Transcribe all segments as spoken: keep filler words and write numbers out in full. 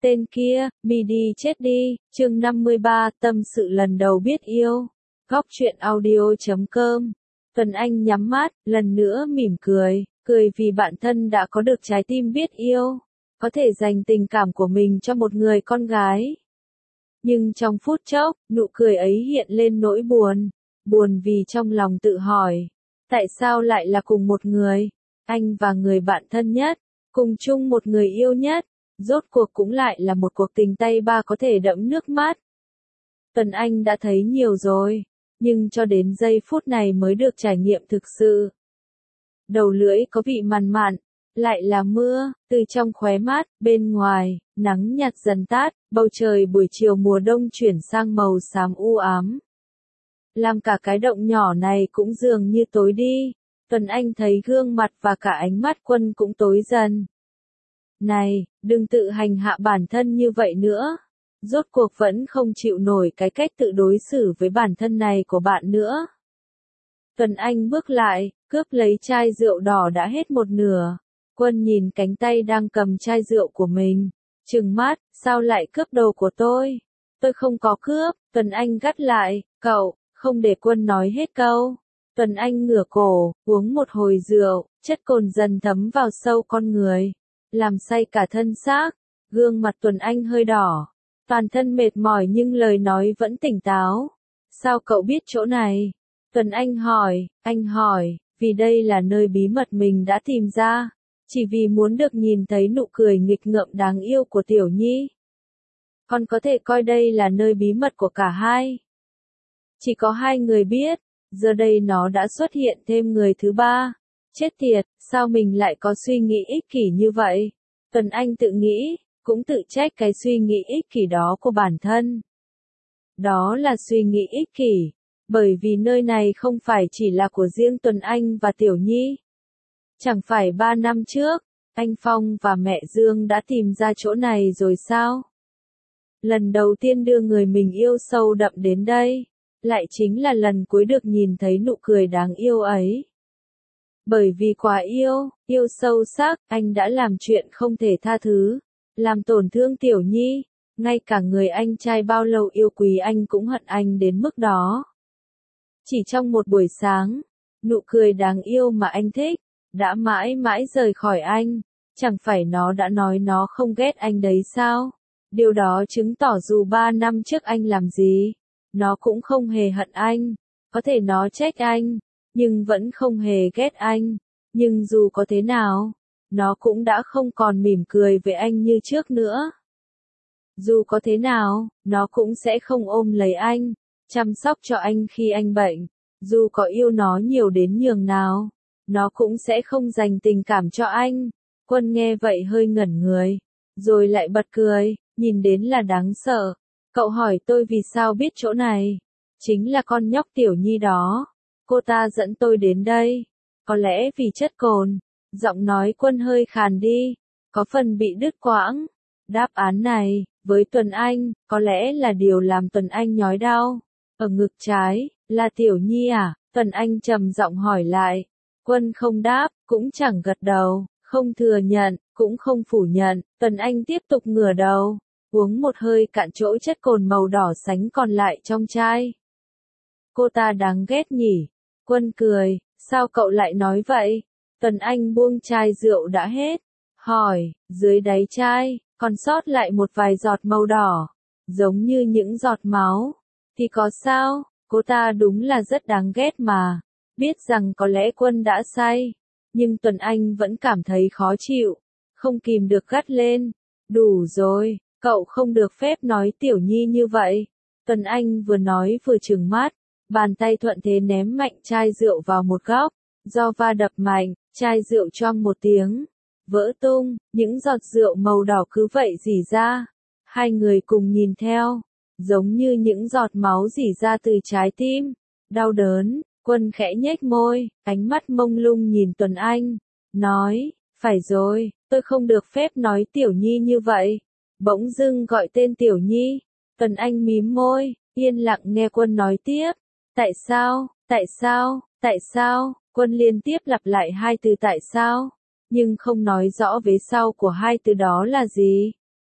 Tên kia, mi đi chết đi, chương năm mươi ba, tâm sự lần đầu biết yêu. Góc truyện audio chấm com. Tuấn Anh nhắm mắt, lần nữa mỉm cười, cười vì bản thân đã có được trái tim biết yêu, có thể dành tình cảm của mình cho một người con gái. Nhưng trong phút chốc, nụ cười ấy hiện lên nỗi buồn, buồn vì trong lòng tự hỏi, tại sao lại là cùng một người, anh và người bạn thân nhất, cùng chung một người yêu nhất. Rốt cuộc cũng lại là một cuộc tình tay ba có thể đẫm nước mắt. Tuấn Anh đã thấy nhiều rồi, nhưng cho đến giây phút này mới được trải nghiệm thực sự. Đầu lưỡi có vị mặn mặn, lại là mưa, từ trong khóe mắt, bên ngoài, nắng nhạt dần tát, bầu trời buổi chiều mùa đông chuyển sang màu xám u ám. Làm cả cái động nhỏ này cũng dường như tối đi, Tuấn Anh thấy gương mặt và cả ánh mắt Quân cũng tối dần. Này, đừng tự hành hạ bản thân như vậy nữa. Rốt cuộc vẫn không chịu nổi cái cách tự đối xử với bản thân này của bạn nữa. Tuấn Anh bước lại, cướp lấy chai rượu đỏ đã hết một nửa. Quân nhìn cánh tay đang cầm chai rượu của mình, trừng mắt, sao lại cướp đồ của tôi? Tôi không có cướp, Tuấn Anh gắt lại, cậu, không để Quân nói hết câu. Tuấn Anh ngửa cổ, uống một hồi rượu, chất cồn dần thấm vào sâu con người, làm say cả thân xác. Gương mặt Tuấn Anh hơi đỏ, toàn thân mệt mỏi nhưng lời nói vẫn tỉnh táo. Sao cậu biết chỗ này? Tuấn Anh hỏi, anh hỏi, vì đây là nơi bí mật mình đã tìm ra, chỉ vì muốn được nhìn thấy nụ cười nghịch ngợm đáng yêu của Tiểu Nhi. Con có thể coi đây là nơi bí mật của cả hai. Chỉ có hai người biết, giờ đây nó đã xuất hiện thêm người thứ ba. Chết tiệt, sao mình lại có suy nghĩ ích kỷ như vậy? Tuấn Anh tự nghĩ, cũng tự trách cái suy nghĩ ích kỷ đó của bản thân. Đó là suy nghĩ ích kỷ, bởi vì nơi này không phải chỉ là của riêng Tuấn Anh và Tiểu Nhi. Chẳng phải ba năm trước, anh Phong và mẹ Dương đã tìm ra chỗ này rồi sao? Lần đầu tiên đưa người mình yêu sâu đậm đến đây, lại chính là lần cuối được nhìn thấy nụ cười đáng yêu ấy. Bởi vì quá yêu, yêu sâu sắc, anh đã làm chuyện không thể tha thứ, làm tổn thương Tiểu Nhi, ngay cả người anh trai bao lâu yêu quý anh cũng hận anh đến mức đó. Chỉ trong một buổi sáng, nụ cười đáng yêu mà anh thích, đã mãi mãi rời khỏi anh, chẳng phải nó đã nói nó không ghét anh đấy sao? Điều đó chứng tỏ dù ba năm trước anh làm gì, nó cũng không hề hận anh, có thể nó trách anh, nhưng vẫn không hề ghét anh. Nhưng dù có thế nào, nó cũng đã không còn mỉm cười với anh như trước nữa. Dù có thế nào, nó cũng sẽ không ôm lấy anh, chăm sóc cho anh khi anh bệnh. Dù có yêu nó nhiều đến nhường nào, nó cũng sẽ không dành tình cảm cho anh. Quân nghe vậy hơi ngẩn người, rồi lại bật cười, nhìn đến là đáng sợ. Cậu hỏi tôi vì sao biết chỗ này? Chính là con nhóc Tiểu Nhi đó. Cô ta dẫn tôi đến đây. Có lẽ vì chất cồn. Giọng nói Quân hơi khàn đi, có phần bị đứt quãng. Đáp án này, với Tuấn Anh, có lẽ là điều làm Tuấn Anh nhói đau. Ở ngực trái, là Tiểu Nhi à? Tuấn Anh trầm giọng hỏi lại. Quân không đáp, cũng chẳng gật đầu, không thừa nhận, cũng không phủ nhận. Tuấn Anh tiếp tục ngửa đầu, uống một hơi cạn chỗ chất cồn màu đỏ sánh còn lại trong chai. Cô ta đáng ghét nhỉ? Quân cười, sao cậu lại nói vậy? Tuấn Anh buông chai rượu đã hết, hỏi, dưới đáy chai, còn sót lại một vài giọt màu đỏ, giống như những giọt máu. Thì có sao? Cô ta đúng là rất đáng ghét mà. Biết rằng có lẽ Quân đã say, nhưng Tuấn Anh vẫn cảm thấy khó chịu, không kìm được gắt lên. Đủ rồi, cậu không được phép nói Tiểu Nhi như vậy. Tuấn Anh vừa nói vừa trừng mắt, bàn tay thuận thế ném mạnh chai rượu vào một góc. Do va đập mạnh, chai rượu choang một tiếng, vỡ tung, những giọt rượu màu đỏ cứ vậy rỉ ra. Hai người cùng nhìn theo, giống như những giọt máu rỉ ra từ trái tim. Đau đớn, Quân khẽ nhếch môi, ánh mắt mông lung nhìn Tuấn Anh, nói, phải rồi, tôi không được phép nói Tiểu Nhi như vậy. Bỗng dưng gọi tên Tiểu Nhi, Tuấn Anh mím môi, yên lặng nghe Quân nói tiếp. Tại sao, tại sao, tại sao? Quân liên tiếp lặp lại hai từ tại sao, nhưng không nói rõ vế sau của hai từ đó là gì.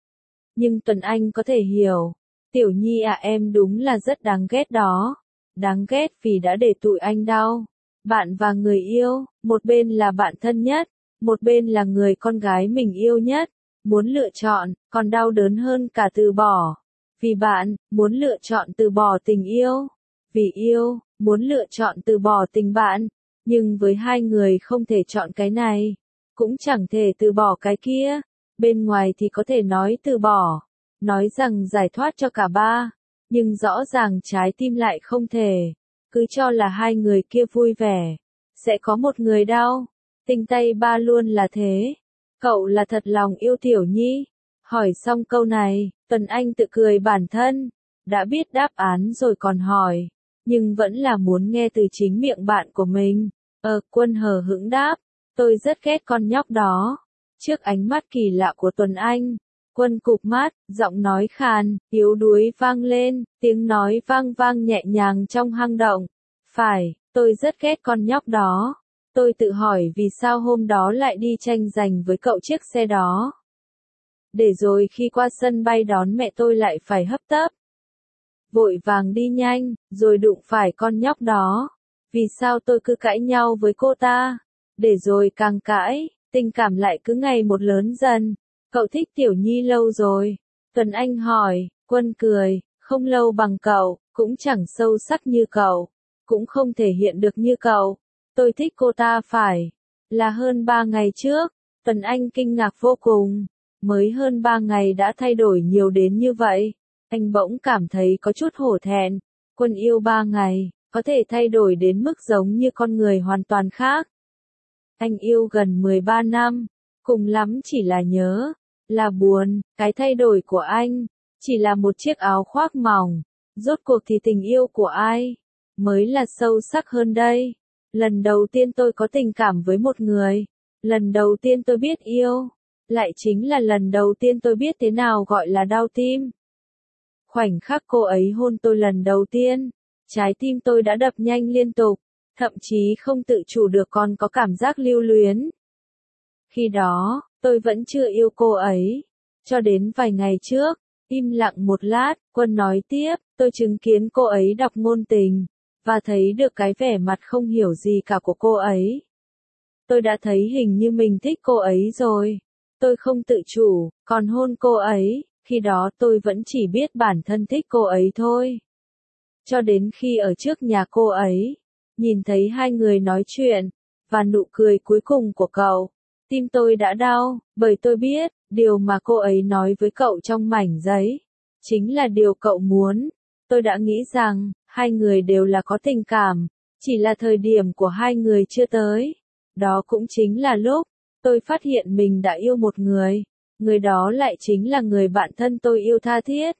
Nhưng Tuấn Anh có thể hiểu. Tiểu Nhi à, em đúng là rất đáng ghét đó. Đáng ghét vì đã để tụi anh đau. Bạn và người yêu, một bên là bạn thân nhất, một bên là người con gái mình yêu nhất. Muốn lựa chọn, còn đau đớn hơn cả từ bỏ. Vì bạn, muốn lựa chọn từ bỏ tình yêu. Vì yêu, muốn lựa chọn từ bỏ tình bạn. Nhưng với hai người không thể chọn cái này, cũng chẳng thể từ bỏ cái kia. Bên ngoài thì có thể nói từ bỏ, nói rằng giải thoát cho cả ba, nhưng rõ ràng trái tim lại không thể. Cứ cho là hai người kia vui vẻ, sẽ có một người đau. Tình tay ba luôn là thế. Cậu là thật lòng yêu Tiểu Nhi? Hỏi xong câu này, Tuấn Anh tự cười bản thân. Đã biết đáp án rồi còn hỏi, nhưng vẫn là muốn nghe từ chính miệng bạn của mình. Ờ, Quân hờ hững đáp, tôi rất ghét con nhóc đó. Trước ánh mắt kỳ lạ của Tuấn Anh, Quân cụp mắt, giọng nói khàn, yếu đuối vang lên, tiếng nói vang vang nhẹ nhàng trong hang động. Phải, tôi rất ghét con nhóc đó. Tôi tự hỏi vì sao hôm đó lại đi tranh giành với cậu chiếc xe đó. Để rồi khi qua sân bay đón mẹ tôi lại phải hấp tấp. Vội vàng đi nhanh, rồi đụng phải con nhóc đó. Vì sao tôi cứ cãi nhau với cô ta? Để rồi càng cãi, tình cảm lại cứ ngày một lớn dần. Cậu thích Tiểu Nhi lâu rồi? Tuấn Anh hỏi. Quân cười, không lâu bằng cậu, cũng chẳng sâu sắc như cậu, cũng không thể hiện được như cậu. Tôi thích cô ta phải là hơn ba ngày trước. Tuấn Anh kinh ngạc vô cùng. Mới hơn ba ngày đã thay đổi nhiều đến như vậy. Anh bỗng cảm thấy có chút hổ thẹn. Quân yêu ba ngày, có thể thay đổi đến mức giống như con người hoàn toàn khác. Anh yêu gần mười ba năm, cùng lắm chỉ là nhớ, là buồn. Cái thay đổi của anh chỉ là một chiếc áo khoác mỏng. Rốt cuộc thì tình yêu của ai mới là sâu sắc hơn đây? Lần đầu tiên tôi có tình cảm với một người, lần đầu tiên tôi biết yêu, lại chính là lần đầu tiên tôi biết thế nào gọi là đau tim. Khoảnh khắc cô ấy hôn tôi lần đầu tiên, trái tim tôi đã đập nhanh liên tục, thậm chí không tự chủ được còn có cảm giác lưu luyến. Khi đó, tôi vẫn chưa yêu cô ấy. Cho đến vài ngày trước, im lặng một lát, Quân nói tiếp, tôi chứng kiến cô ấy đọc ngôn tình, và thấy được cái vẻ mặt không hiểu gì cả của cô ấy. Tôi đã thấy hình như mình thích cô ấy rồi. Tôi không tự chủ, còn hôn cô ấy, khi đó tôi vẫn chỉ biết bản thân thích cô ấy thôi. Cho đến khi ở trước nhà cô ấy, nhìn thấy hai người nói chuyện, và nụ cười cuối cùng của cậu, tim tôi đã đau, bởi tôi biết, điều mà cô ấy nói với cậu trong mảnh giấy, chính là điều cậu muốn. Tôi đã nghĩ rằng, hai người đều là có tình cảm, chỉ là thời điểm của hai người chưa tới. Đó cũng chính là lúc, tôi phát hiện mình đã yêu một người, người đó lại chính là người bạn thân tôi yêu tha thiết.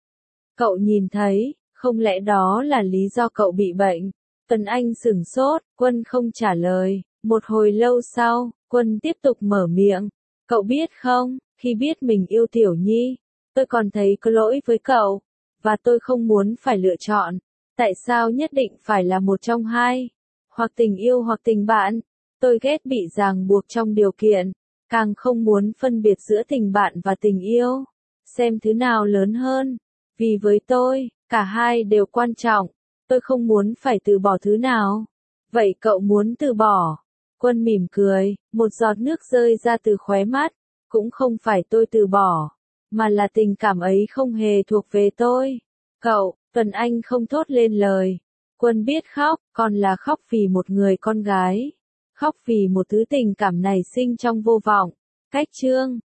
Cậu nhìn thấy, không lẽ đó là lý do cậu bị bệnh? Tuấn Anh sửng sốt, Quân không trả lời. Một hồi lâu sau, Quân tiếp tục mở miệng. Cậu biết không, khi biết mình yêu Tiểu Nhi, tôi còn thấy có lỗi với cậu, và tôi không muốn phải lựa chọn. Tại sao nhất định phải là một trong hai? Hoặc tình yêu hoặc tình bạn. Tôi ghét bị ràng buộc trong điều kiện, càng không muốn phân biệt giữa tình bạn và tình yêu. Xem thứ nào lớn hơn. Vì với tôi, cả hai đều quan trọng. Tôi không muốn phải từ bỏ thứ nào. Vậy cậu muốn từ bỏ? Quân mỉm cười, một giọt nước rơi ra từ khóe mắt. Cũng không phải tôi từ bỏ, mà là tình cảm ấy không hề thuộc về tôi. Cậu, Tuấn Anh không thốt lên lời. Quân biết khóc, còn là khóc vì một người con gái. Khóc vì một thứ tình cảm nảy sinh trong vô vọng. Cách chương